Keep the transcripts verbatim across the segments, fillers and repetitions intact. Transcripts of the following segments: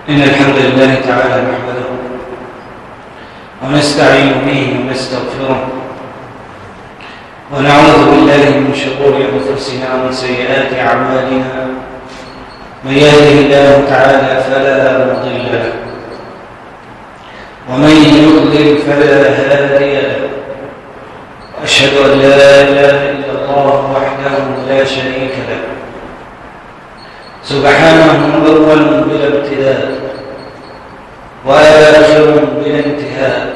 إن الحمد لله تعالى نحمده ونستعين به ونستغفره ونعوذ بالله من شرور أنفسنا ومن سيئات أعمالنا. من يهده الله تعالى فلا مضل له ومن يضلل فلا هادي له، وأشهد أن لا إله إلا الله وحده لا شريك له سبحانه أول بلا ابتداء وآخر بلا انتهاء،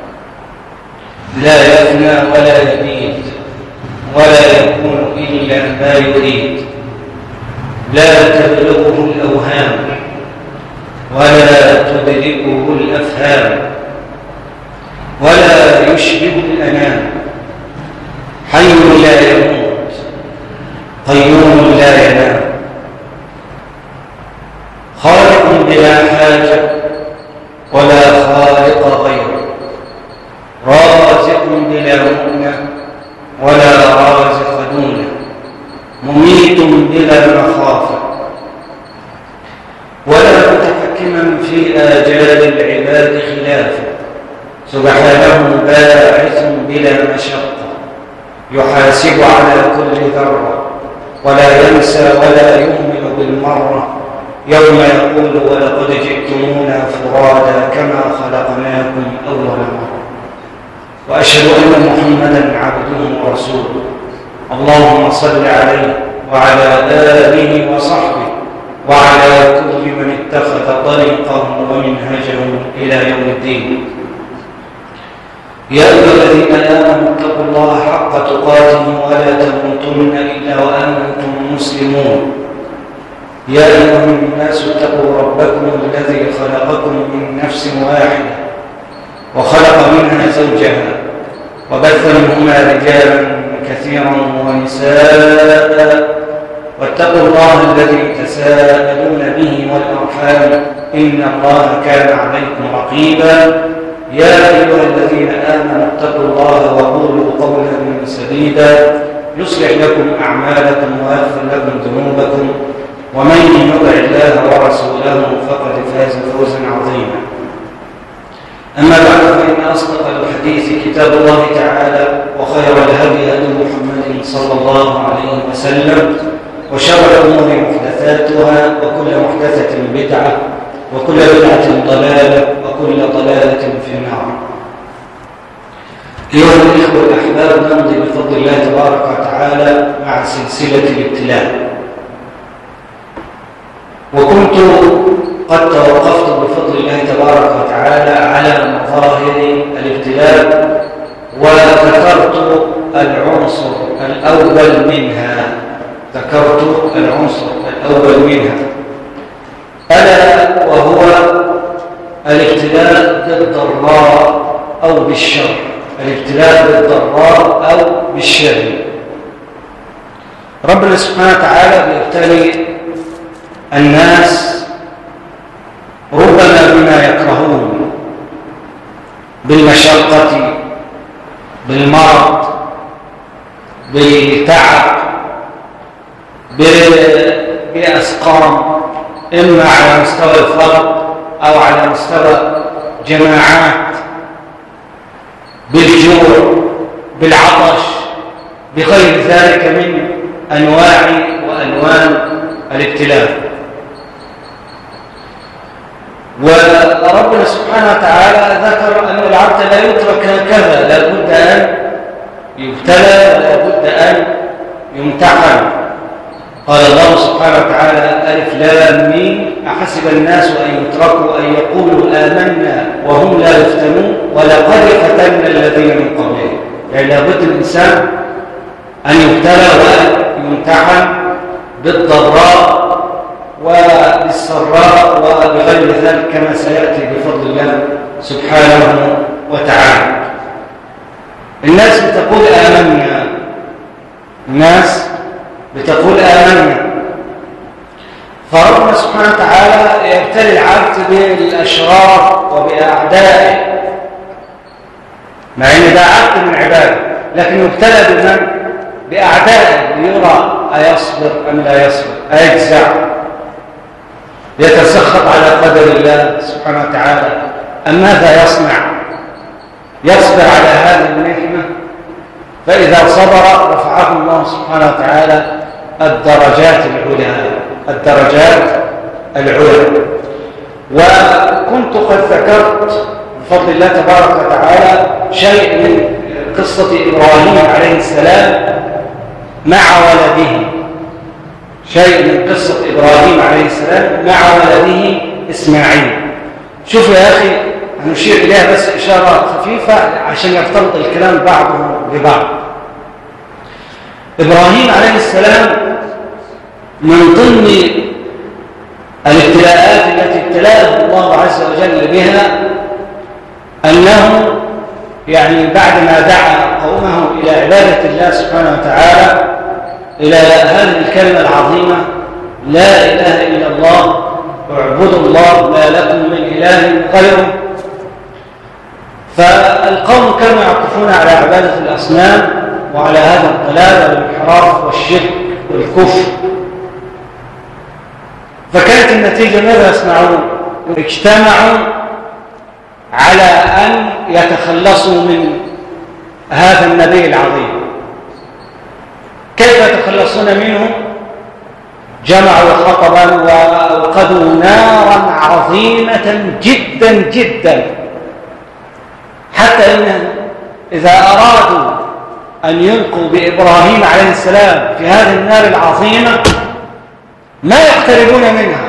لا يفنى ولا يبيد ولا يكون إلا ما يريد، لا تبلغه الأوهام ولا تدركه الأفهام ولا يشبه الأنام، حي لا يموت قيوم لا ينام، خالق بلا حاجة ولا خالق غيره، رازق بلا مؤنة ولا رازق دونه، مميت بلا مخافة ولا متحكما في آجال العباد خلافه، سبحانه باعث بلا مشقة، يحاسب على كل ذرة ولا ينسى ولا يهمل بالمرة، يوم يقول ولقد جئتمونا فرادا كما خلقناكم أول مرة. وأشهد أن محمدا عبده ورسوله، اللهم صل عليه وعلى آله وصحبه وعلى كل من اتخذ طريقه ومنهجه إلى يوم الدين. يا أيها الذين آمنوا اتقوا الله حق تقاته ولا تموتن إلا وأنتم مسلمون. يا أيها الناس اتقوا ربكم الذي خلقكم من نفس واحدة وخلق منها زوجها وبث منهما رجالا كثيرا ونساء، واتقوا الله الذي تساءلون به والأرحام إن الله كان عليكم رقيبا. يا أيها الذين آمنوا اتقوا الله وقولوا قولا سديدا يصلح لكم أعمالكم ويغفر لكم ذنوبكم، ومن يطع الله ورسوله فقد فاز فوزا عظيما. أما بعد، فإن أصدق الحديث كتاب الله تعالى، وخير الهدي هدي محمد صلى الله عليه وسلم، وشر الأمور محدثاتها، وكل محدثة بدعة، وكل بدعة ضلالة، وكل ضلالة في النار. أيها الإخوة الأحباب، نمضي بفضل الله تبارك وتعالى مع سلسلة الابتلاء، وكنت قد توقفت بفضل الله تبارك وتعالى على مظاهر الابتلاء، وذكرت العنصر الأول منها ذكرت العنصر الأول منها ألا وهو الابتلاء بالضراء أو بالشر، الابتلاء بالضراء أو بالشر. ربنا سبحانه وتعالى بيبتلي الناس ربما بما يكرهون، بالمشقة، بالمرض، بالتعب، بأسقام، إما على مستوى الفرد أو على مستوى جماعات، بالجوع، بالعطش، بغير ذلك من أنواع وألوان الابتلاء. وربنا سبحانه وتعالى ذكر أن العبد لا يترك هكذا، لا بد أن يبتلى ولا بد أن يمتحن. قال الله سبحانه وتعالى ألف لام ميم أحسب الناس أن يتركوا أن يقولوا آمنا وهم لا يفتنون ولقد فتنا الذين من قبلهم. يعني لابد الإنسان أن يبتلى ويمتحن بالضراء وبالسراء وبغير ذلك كما سيأتي بفضل الله سبحانه وتعالى. الناس بتقول آمنا، الناس بتقول آمنا، فربنا سبحانه وتعالى يبتلي العبد بالأشرار وبأعدائه، مع أن ده عبد من عباده، لكن يبتلى بمن؟ بأعدائه، ليرى أيصبر أم لا يصبر، أيجزع يتسخط على قدر الله سبحانه وتعالى، أم ماذا يصنع؟ يصبر على هذه المحنة، فإذا صبر رفعه الله سبحانه وتعالى الدرجات العلى الدرجات العلى. وكنت قد ذكرت بفضل الله تبارك وتعالى شيء من قصة إبراهيم عليه السلام مع ولده، شيء من قصة إبراهيم عليه السلام مع ولده إسماعيل. شوفوا يا أخي، هنشير إليها بس إشارة خفيفة عشان يرتبط الكلام بعضه ببعض. إبراهيم عليه السلام من ضمن الابتلاءات التي ابتلاه الله عز وجل بها أنه يعني بعدما دعا قومه إلى عبادة الله سبحانه وتعالى، إلى هذه الكلمة العظيمة لا إله إلا الله واعبدوا الله ما لكم من إله غيره، فالقوم كانوا يعكفون على عبادة الأصنام وعلى هذا الضلال والانحراف والشرك والكفر. فكانت النتيجة ماذا يصنعون؟ اجتمعوا على أن يتخلصوا من هذا النبي العظيم. كيف يتخلصون منه؟ جمعوا حطبا وأوقدوا نارا عظيمة جدا جدا، حتى إن إذا أرادوا أن يلقوا بإبراهيم عليه السلام في هذه النار العظيمة ما يقتربون منها،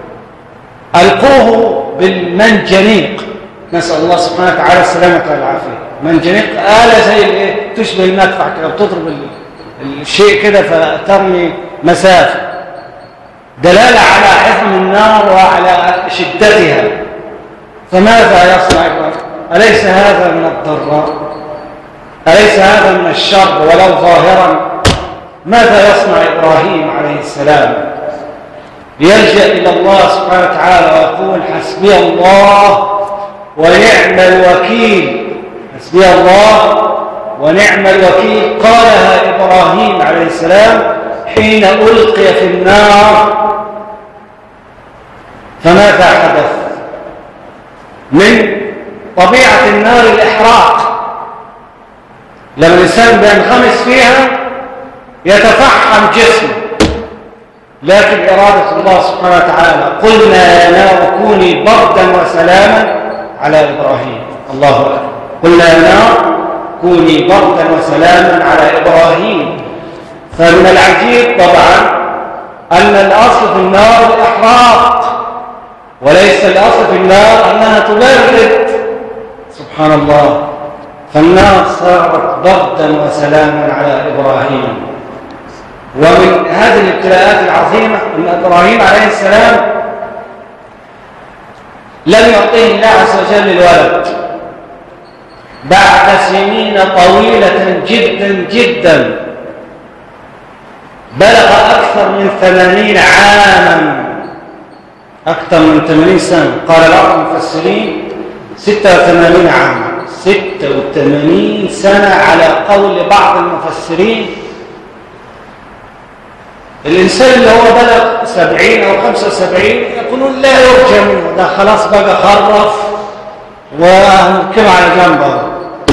ألقوه بالمنجنيق، نسأل الله سبحانه وتعالى السلامة والعافية. منجنيق آلة زي الايه، تشبه المدفع كده، بتضرب الشيء كده فترمي مسافة، دلالة على حزم النار وعلى شدتها. فماذا يصنع إبراهيم؟ أليس هذا من الضراء؟ أليس هذا من الشر ولو ظاهرا؟ ماذا يصنع إبراهيم عليه السلام؟ يلجأ إلى الله سبحانه وتعالى ويقول حسبي الله ونعم الوكيل، حسبي الله ونعم الوكيل. قالها إبراهيم عليه السلام حين ألقي في النار. فماذا حدث؟ من طبيعة النار الإحراق، لما الإنسان بينغمس فيها يتفحم جسمه، لكن إرادة الله سبحانه وتعالى قلنا يا نار كوني بردا وسلاما على إبراهيم. الله أكبر. قلنا يا نار كوني بردا وسلاما على إبراهيم. فمن العجيب طبعا أن الأصل في النار الإحراق، وليس الأصل في النار أنها تبرد. سبحان الله. فالنار صارت بردا وسلاما على إبراهيم. ومن هذه الابتلاءات العظيمة أن إبراهيم عليه السلام لم يعطيه الله عز وجل الولد بعد سنين طويلة جدا جدا، بلغ أكثر من ثمانين عاما، أكثر من ثمانين سنة. قال بعض المفسرين ستة وثمانين عاما، ستة وثمانين سنة على قول بعض المفسرين. الإنسان اللي هو بلغ سبعين أو خمسة وسبعين يقولون لا يرجى منه، ده خلاص بقى خرف وهنركب على جنبه.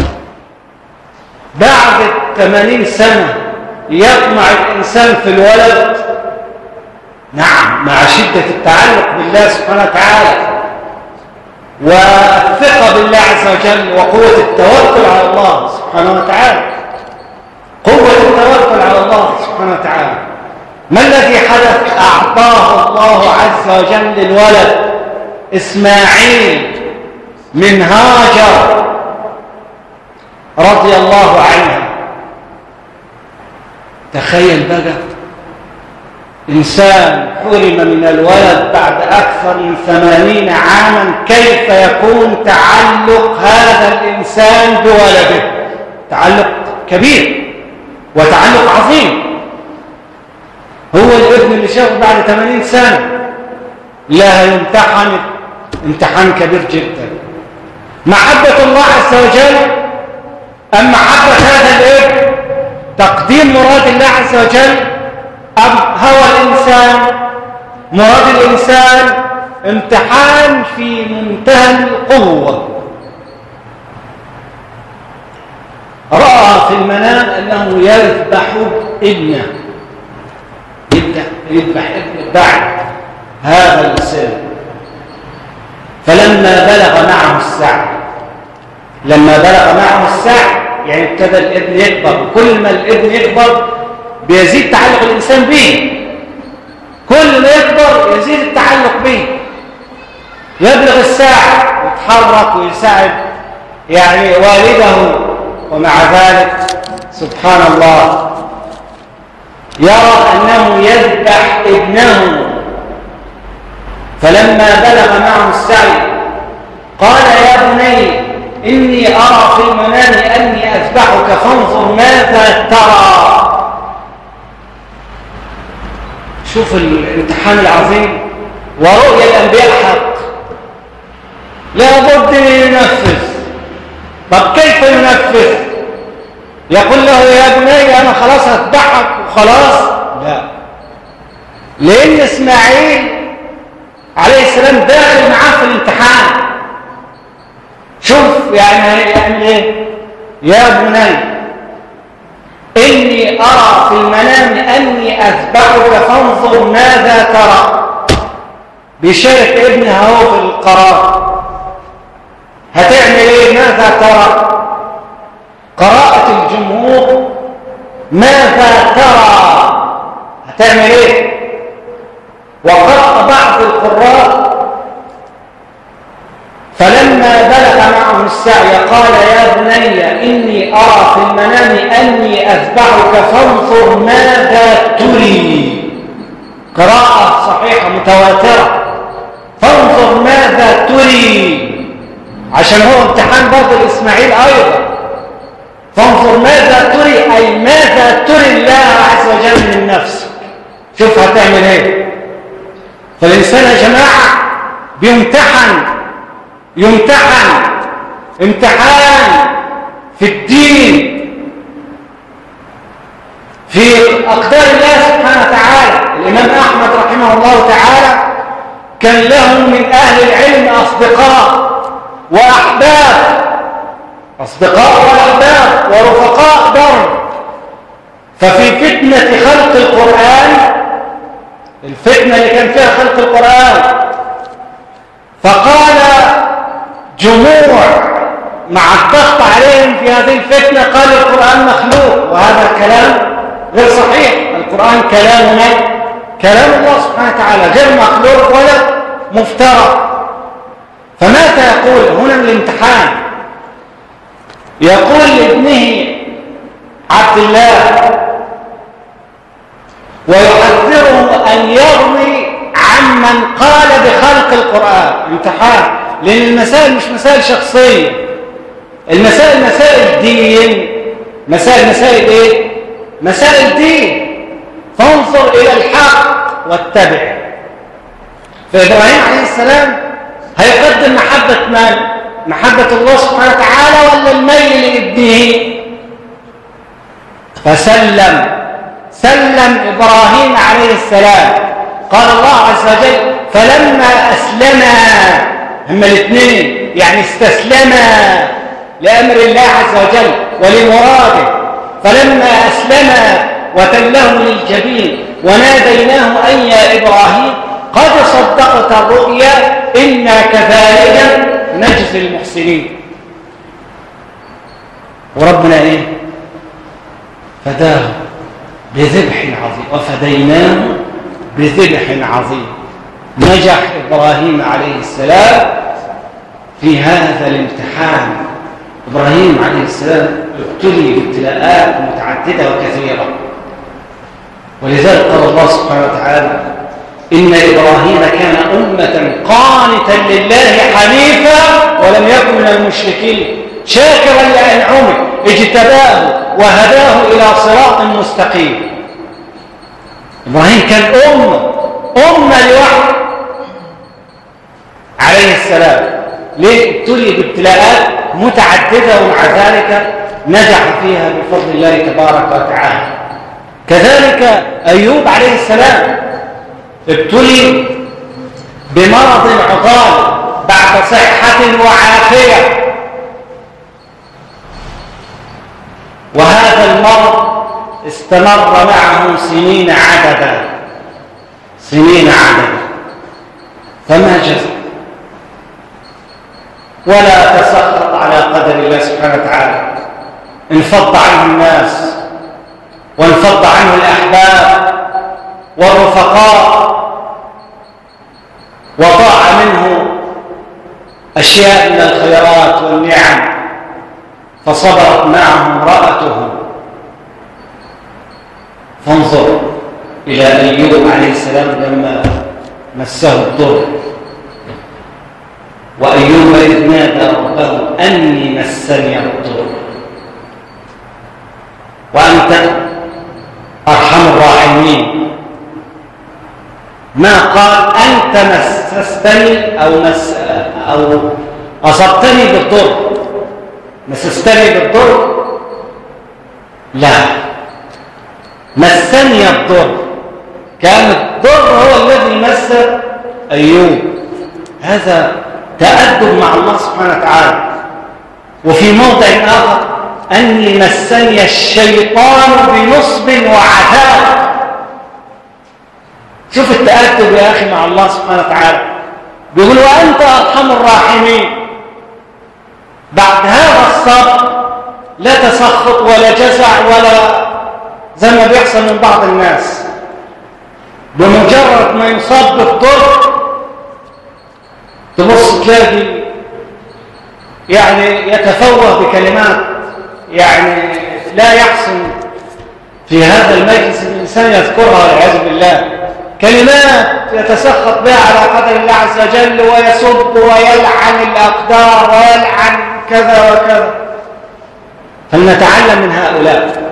بعد ثمانين سنة يطمع الإنسان في الولد، نعم، مع شدة التعلق بالله سبحانه وتعالى والثقة بالله عز وجل وقوة التوكل على الله سبحانه وتعالى. قوة التوكل على الله سبحانه وتعالى. ما الذي حدث؟ أعطاه الله عز وجل الولد إسماعيل من هاجر رضي الله عنها. تخيل بقى إنسان حرم من الولد بعد أكثر من ثمانين عاما، كيف يكون تعلق هذا الإنسان بولده؟ تعلق كبير وتعلق عظيم. هو الابن اللي شافه بعد ثمانين سنة لا يمتحن امتحان كبير جدا. محبة الله عز وجل أم محبة هذا الابن؟ تقديم مراد الله عز وجل أم هوى الإنسان؟ مراد الإنسان امتحان في منتهى القوة. رأى في المنام أنه يذبح ابنه، يبدأ يذبح ابنه بعد هذا السن. فلما بلغ معه السعي، لما بلغ معه السعي يعني ابتدى الابن يكبر، وكل ما الابن يكبر بيزيد تعلق الإنسان به، كل ما يكبر يزيد التعلق به، يبلغ الساعة يتحرك ويساعد يعني والده، ومع ذلك سبحان الله يرى أنه يذبح ابنه. فلما بلغ معه السعي قال يا بني إني أرى في المنام أني أذبحك فانظر ماذا ترى. شوف الامتحان العظيم، ورؤيا الأنبياء حق، لا بد أن ينفذ. طب كيف ينفذ؟ يقول له يا بني أنا خلاص أذبحك وخلاص؟ لا، لأن إسماعيل عليه السلام داخل معاه في الامتحان. شوف يعني هيعمل ايه؟ يا بني إني أرى في المنام أني أذبحك فانظر ماذا ترى. بيشارك ابنه هو في القرار. هتعمل ايه؟ ماذا ترى؟ قراءة الجمهور ماذا ترى، هتعمل ايه؟ وقرأ بعض القراء فلما بلغ معه السعي قال يا بني إني أرى في المنام أني أذبحك فانظر ماذا تري. قراءة صحيحة متواترة، فانظر ماذا تري، عشان هو امتحان برضه لإسماعيل أيضا. فانظر ماذا تري أي ماذا تري الله عز وجل من نفسك، شوف هتعمل ايه. فالإنسان يا جماعة بيمتحن يمتحن امتحان في الدين، في أقدار الله سبحانه وتعالى. الإمام أحمد رحمه الله تعالى كان له من أهل العلم أصدقاء وأحباب، أصدقاء وأحباب ورفقاء درب. ففي فتنة خلق القرآن، الفتنة اللي كان فيها خلق القرآن، فقال جموع مع الضغط عليهم في هذه الفتنة قال القرآن مخلوق، وهذا الكلام غير صحيح. القرآن كلامنا كلام الله سبحانه وتعالى، غير مخلوق ولا مفترى. فماذا يقول هنا من الامتحان؟ يقول لابنه عبد الله ويحذره أن يرمي عمن قال بخلق القرآن. امتحان، لأن المسائل مش مسائل شخصية، المسائل مسائل دين، مسائل مسائل ايه؟ مسائل دين. فانظر إلى الحق واتبع. فإبراهيم عليه السلام هيقدم محبة من؟ محبة الله سبحانه وتعالى ولا الميل لابنه؟ فسلم سلم إبراهيم عليه السلام. قال الله عز وجل فلما أسلما، هما الاثنين يعني استسلما لأمر الله عز وجل ولمراده. فلما أسلما وتله للجبين وناديناه أن يا إبراهيم قد صدقت الرؤيا إنا كذلك نجزي المحسنين. وربنا إيه؟ فداه بذبح عظيم، وفديناه بذبح عظيم. نجح إبراهيم عليه السلام في هذا الامتحان. إبراهيم عليه السلام ابتلي بابتلاءات متعددة وكثيرة، ولذلك قال الله سبحانه وتعالى إن إبراهيم كان أمة قانتا لله حنيفا ولم يكن من المشركين شاكرا لأنعمه اجتباه وهداه إلى صراط مستقيم. إبراهيم كان أمة أمة لوحده عليه السلام. ليه؟ ابتلي بابتلاءات متعددة ومع ذلك نجح فيها بفضل الله تبارك وتعالى. كذلك أيوب عليه السلام ابتلي بمرض عضال بعد صحة وعافية، وهذا المرض استمر معه سنين عددا سنين عددا فما جزع ولا تسخط على قدر الله سبحانه وتعالى. انفض عنه الناس وانفض عنه الأحباب والرفقاء، وضاع منه أشياء من الخيرات والنعم، فصبرت معه امرأته. فانظر إلى أيوب عليه السلام لما مسه الضر، وأيوب إذ نادى ربه أني مسني الضر وأنت أرحم الراحمين. ما قال أنت مسستني أو, مس أو أصبتني بالضر، مسستني بالضر، لا، مسني الضر، كان الضر هو الذي مس أيوب. هذا تأدب مع الله سبحانه وتعالى. وفي موضع آخر أني مسني الشيطان بنصب وعذاب. شوف التأدب يا أخي مع الله سبحانه وتعالى، بيقول وأنت أرحم الراحمين. بعد هذا الصبر لا تسخط ولا جزع ولا زي ما بيحصل من بعض الناس، بمجرد ما يصاب بالضر تبص تلاقي يعني يتفوه بكلمات يعني لا يحسن في هذا المجلس الإنسان يذكرها والعياذ بالله، كلمات يتسخط بها على قدر الله عز وجل ويسب ويلعن الأقدار ويلعن كذا وكذا. فلنتعلم من هؤلاء.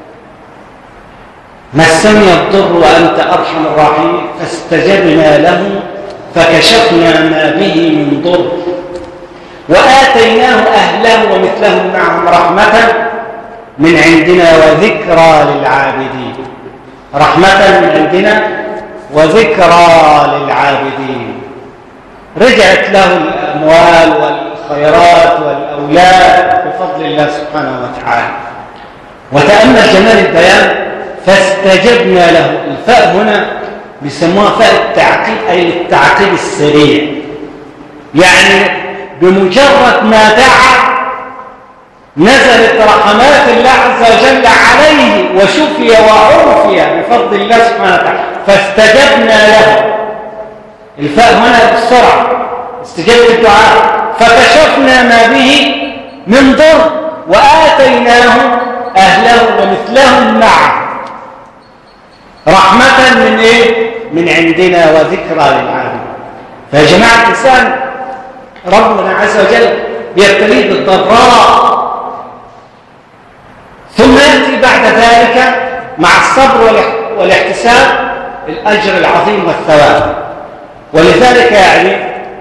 مسني الضر وأنت أرحم الراحمين فاستجبنا له فكشفنا ما به من ضر وآتيناه أهله ومثلهم معهم رحمة من عندنا وذكرى للعابدين. رحمة من عندنا وذكرى للعابدين. رجعت له الأموال والخيرات والأولاد بفضل الله سبحانه وتعالى. وتأمل جمال البيان فاستجبنا له. الفاء هنا بيسموها فاء التعقيب، أي التعقيب السريع، يعني بمجرد ما دعا نزلت رحمات الله عز وجل عليه وشفي وعوفي بفضل الله سبحانه وتعالى. فاستجبنا له. الفاء هنا بالسرعة استجابة الدعاء. فكشفنا ما به من ضر وآتيناه أهله ومثلهم معه رحمة من إيه؟ من عندنا وذكرى للعالمين. فيا جماعة الإنسان ربنا عز وجل يبتليه بالضراء، ثم يأتي بعد ذلك مع الصبر والاحتساب الأجر العظيم والثواب. ولذلك يعني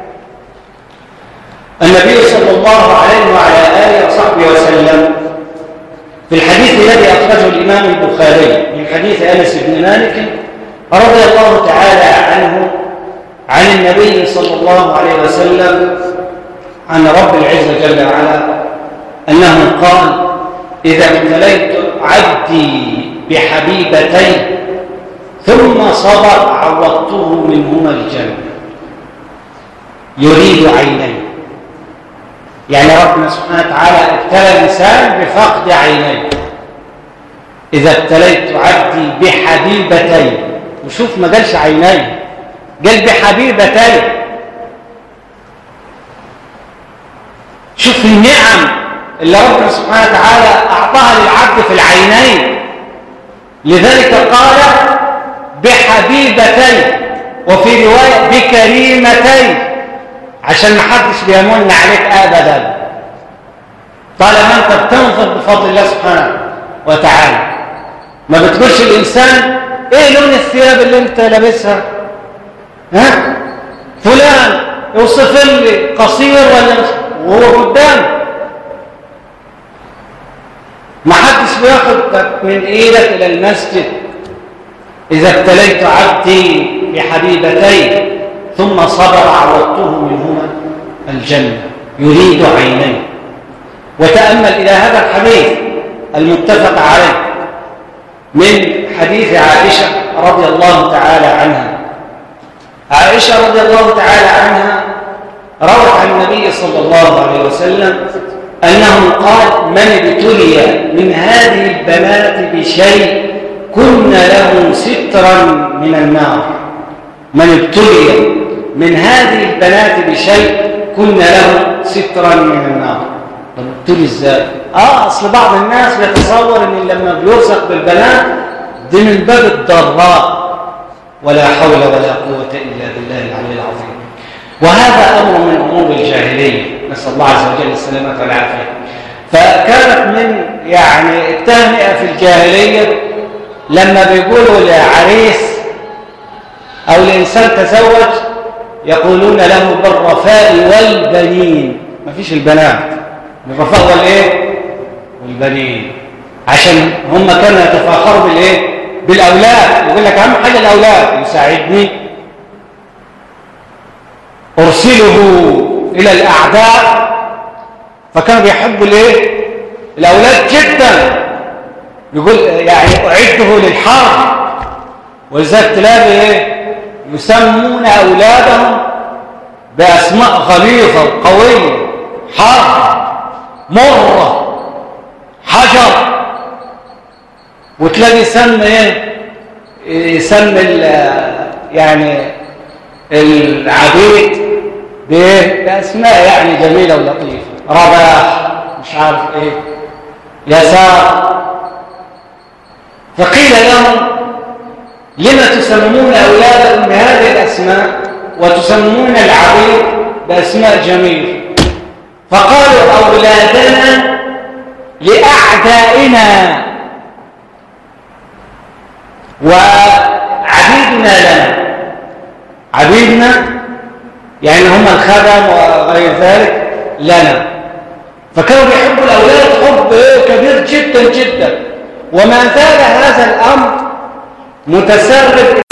النبي صلى الله عليه وعلى آله وصحبه وسلم في الحديث الذي أخرجه الإمام البخاري من حديث أنس بن مالك رضي الله تعالى عنه عن النبي صلى الله عليه وسلم عن رب العزة جل وعلا أنه قال إذا ابتليت عبدي بحبيبتين ثم صبر عوضته منهما الجنة. يريد عينين، يعني ربنا سبحانه وتعالى ابتلى الإنسان بفقد عينين. إذا ابتليت عبدي بحبيبتين، وشوف ما قالش عينين، قال بحبيبتين. شوف النعم اللي ربنا سبحانه وتعالى أعطاها للعبد في العينين. لذلك قال بحبيبتين، وفي رواية بكريمتين، عشان ما حدش بيمن عليك أبدا طالما أنت بتنظر بفضل الله سبحانه وتعالى. ما بتقولش الإنسان إيه لون الثياب اللي أنت لابسها، ها فلان يوصف لي قصير ولا وهو قدام. ما حدش بياخدك من إيدك إلى المسجد. إذا ابتليت عبدي بحبيبتين ثم صبر عوضته منهما الجنة، يريد عينين. وتأمل إلى هذا الحديث المتفق عليه من حديث عائشة رضي الله تعالى عنها. عائشة رضي الله تعالى عنها روت عن النبي صلى الله عليه وسلم أنه قال: من ابتلي من هذه البنات بشيء كن له سترا من النار. من ابتلي من هذه البنات بشيء كن له سترا من النار. طب ابتلي ازاي؟ اه اصل بعض الناس بيتصور ان لما بيرزق بالبنات دي من باب الضراء، ولا حول ولا قوة الا بالله العلي العظيم. وهذا امر من امور الجاهلية، نسأل الله عز وجل السلامة والعافية. فكانت من يعني التهنئة في الجاهلية لما بيقولوا لعريس أو لإنسان تزوج يقولون له بالرفاء والبنين. ما فيش البنات، بالرفاء والإيه؟ والبنين، عشان هم كانوا يتفاخروا بالإيه؟ بالأولاد. يقول لك أهم حاجة الأولاد، يساعدني أرسله إلى الأعداء. فكانوا بيحبوا الإيه؟ الأولاد جدا. يقول يعني أعده للحرب. ولذلك تلاقي إيه؟ يسمون أولادهم بأسماء غليظة قوية: حرب، مرة، حجر. وتلاقي يسمى إيه؟ يسمى يعني العبيد بإيه؟ بأسماء يعني جميلة ولطيفة: رباح، مش عارف إيه، يسار. فقيل لهم: لما تسمون أولادكم بهذه الأسماء وتسمون العبيد بأسماء جميلة؟ فقالوا: أولادنا لأعدائنا وعبيدنا لنا. عبيدنا يعني هم الخدم وغير ذلك لنا. فكانوا بيحبوا الأولاد حب كبير جدا جدا. وما زال هذا الأمر متسرب